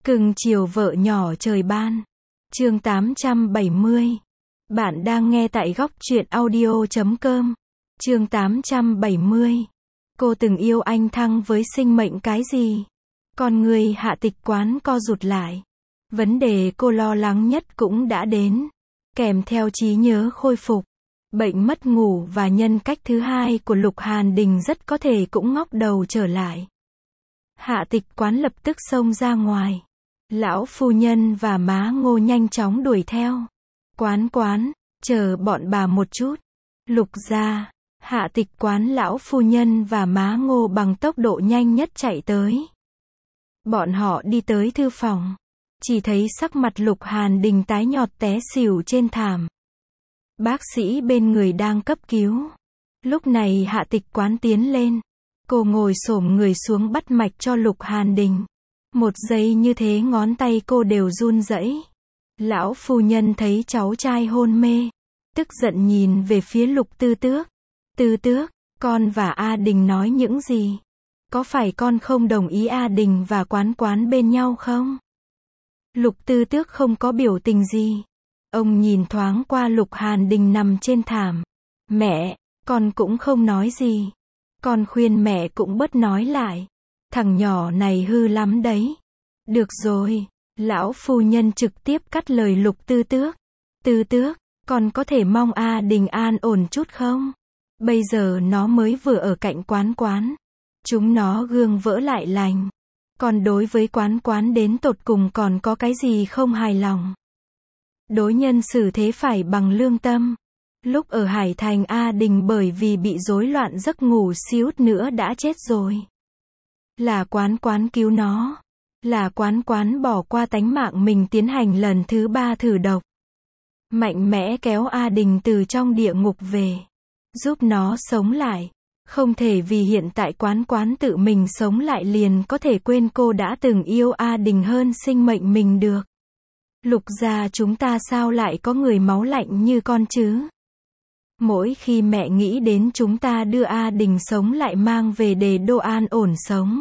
Cưng chiều vợ nhỏ trời ban. Chương 870. Bạn đang nghe tại góc truyện audio.com. Chương 870. Cô từng yêu anh Thăng với sinh mệnh cái gì? Con người Hạ Tịch Quán co rụt lại. Vấn đề cô lo lắng nhất cũng đã đến. Kèm theo trí nhớ khôi phục. Bệnh mất ngủ và nhân cách thứ hai của Lục Hàn Đình rất có thể cũng ngóc đầu trở lại. Hạ Tịch Quán lập tức xông ra ngoài. Lão phu nhân và má Ngô nhanh chóng đuổi theo. Quán, chờ bọn bà một chút. Lục gia. Hạ Tịch Quán, lão phu nhân và má Ngô bằng tốc độ nhanh nhất chạy tới. Bọn họ đi tới thư phòng. Chỉ thấy sắc mặt Lục Hàn Đình tái nhợt té xỉu trên thảm. Bác sĩ bên người đang cấp cứu. Lúc này Hạ Tịch Quán tiến lên. Cô ngồi xổm người xuống bắt mạch cho Lục Hàn Đình. Một giây như thế ngón tay cô đều run rẩy. Lão phu nhân thấy cháu trai hôn mê. Tức giận nhìn về phía Lục Tư Tước. Tư Tước, con và A Đình nói những gì? Có phải con không đồng ý A Đình và Quán bên nhau không? Lục Tư Tước không có biểu tình gì. Ông nhìn thoáng qua Lục Hàn Đình nằm trên thảm. Mẹ, con cũng không nói gì. Con khuyên mẹ cũng bớt nói lại. Thằng nhỏ này hư lắm đấy. Được rồi. Lão phu nhân trực tiếp cắt lời Lục Tư Tước. Tư Tước, con có thể mong A Đình an ổn chút không? Bây giờ nó mới vừa ở cạnh Quán. Chúng nó gương vỡ lại lành. Còn đối với Quán đến tột cùng còn có cái gì không hài lòng? Đối nhân xử thế phải bằng lương tâm. Lúc ở Hải Thành A Đình bởi vì bị rối loạn giấc ngủ xíu nữa đã chết rồi. Là Quán cứu nó. Là Quán bỏ qua tánh mạng mình tiến hành lần thứ 3 thử độc. Mạnh mẽ kéo A Đình từ trong địa ngục về. Giúp nó sống lại. Không thể vì hiện tại Quán tự mình sống lại liền có thể quên cô đã từng yêu A Đình hơn sinh mệnh mình được. Lục gia chúng ta sao lại có người máu lạnh như con chứ? Mỗi khi mẹ nghĩ đến chúng ta đưa A Đình sống lại mang về để đô an ổn sống.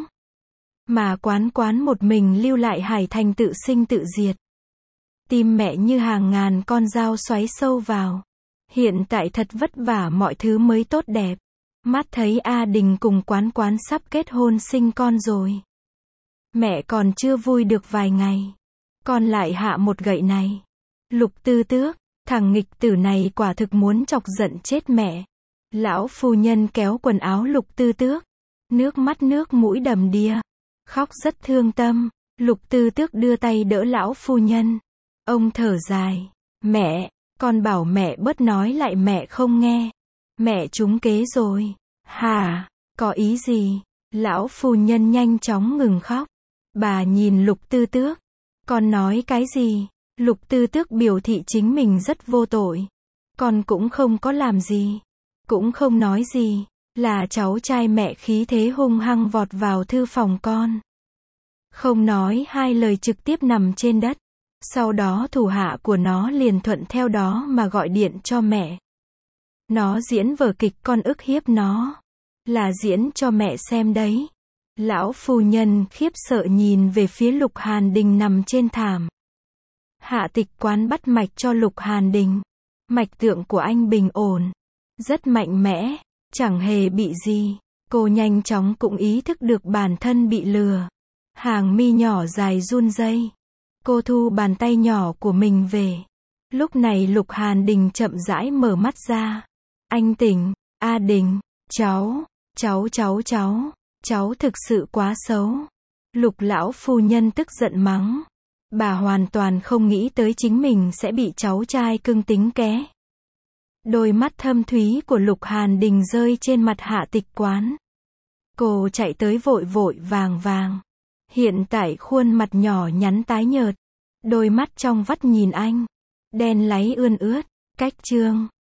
Mà Quán một mình lưu lại Hải Thành tự sinh tự diệt. Tim mẹ như hàng ngàn con dao xoáy sâu vào. Hiện tại thật vất vả mọi thứ mới tốt đẹp. Mắt thấy A Đình cùng Quán sắp kết hôn sinh con rồi. Mẹ còn chưa vui được vài ngày. Con lại hạ một gậy này. Lục Tư Tước, thằng nghịch tử này quả thực muốn chọc giận chết mẹ. Lão phu nhân kéo quần áo Lục Tư Tước. Nước mắt nước mũi đầm đìa. Khóc rất thương tâm. Lục Tư Tước đưa tay đỡ lão phu nhân. Ông thở dài. Mẹ, con bảo mẹ bớt nói lại mẹ không nghe. Mẹ trúng kế rồi. Hả? Có ý gì? Lão phu nhân nhanh chóng ngừng khóc. Bà nhìn Lục Tư Tước. Con nói cái gì? Lục Tư Tước biểu thị chính mình rất vô tội. Con cũng không có làm gì. Cũng không nói gì. Là cháu trai mẹ khí thế hung hăng vọt vào thư phòng con. Không nói hai lời trực tiếp nằm trên đất. Sau đó thủ hạ của nó liền thuận theo đó mà gọi điện cho mẹ. Nó diễn vở kịch con ức hiếp nó. Là diễn cho mẹ xem đấy. Lão phu nhân khiếp sợ nhìn về phía Lục Hàn Đình nằm trên thảm. Hạ Tịch Quán bắt mạch cho Lục Hàn Đình. Mạch tượng của anh bình ổn. Rất mạnh mẽ. Chẳng hề bị gì. Cô nhanh chóng cũng ý thức được bản thân bị lừa. Hàng mi nhỏ dài run rẩy. Cô thu bàn tay nhỏ của mình về. Lúc này Lục Hàn Đình chậm rãi mở mắt ra. Anh tỉnh. A Đình. Cháu thực sự quá xấu. Lục lão phu nhân tức giận mắng. Bà hoàn toàn không nghĩ tới chính mình sẽ bị cháu trai cưng tính ké. Đôi mắt thâm thúy của Lục Hàn Đình rơi trên mặt Hạ Tịch Quán. Cô chạy tới vội vàng. Hiện tại khuôn mặt nhỏ nhắn tái nhợt. Đôi mắt trong vắt nhìn anh. Đen láy ươn ướt. Cách chương